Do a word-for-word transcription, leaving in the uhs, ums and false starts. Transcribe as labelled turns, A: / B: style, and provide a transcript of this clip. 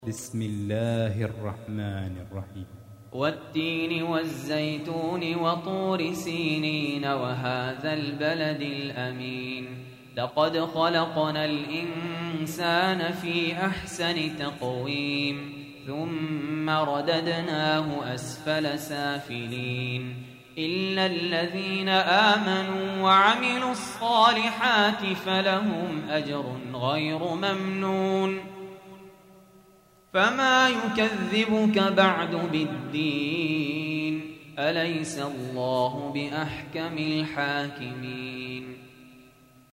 A: بسم الله الرحمن الرحيم.
B: والتين والزيتون وطور سينين وهذا البلد الأمين لقد خلقنا الإنسان في أحسن تقويم ثم رددناه أسفل سافلين إلا الذين آمنوا وعملوا الصالحات فلهم أجر غير ممنون فما يكذبك بعد بالدين أليس الله بأحكم الحاكمين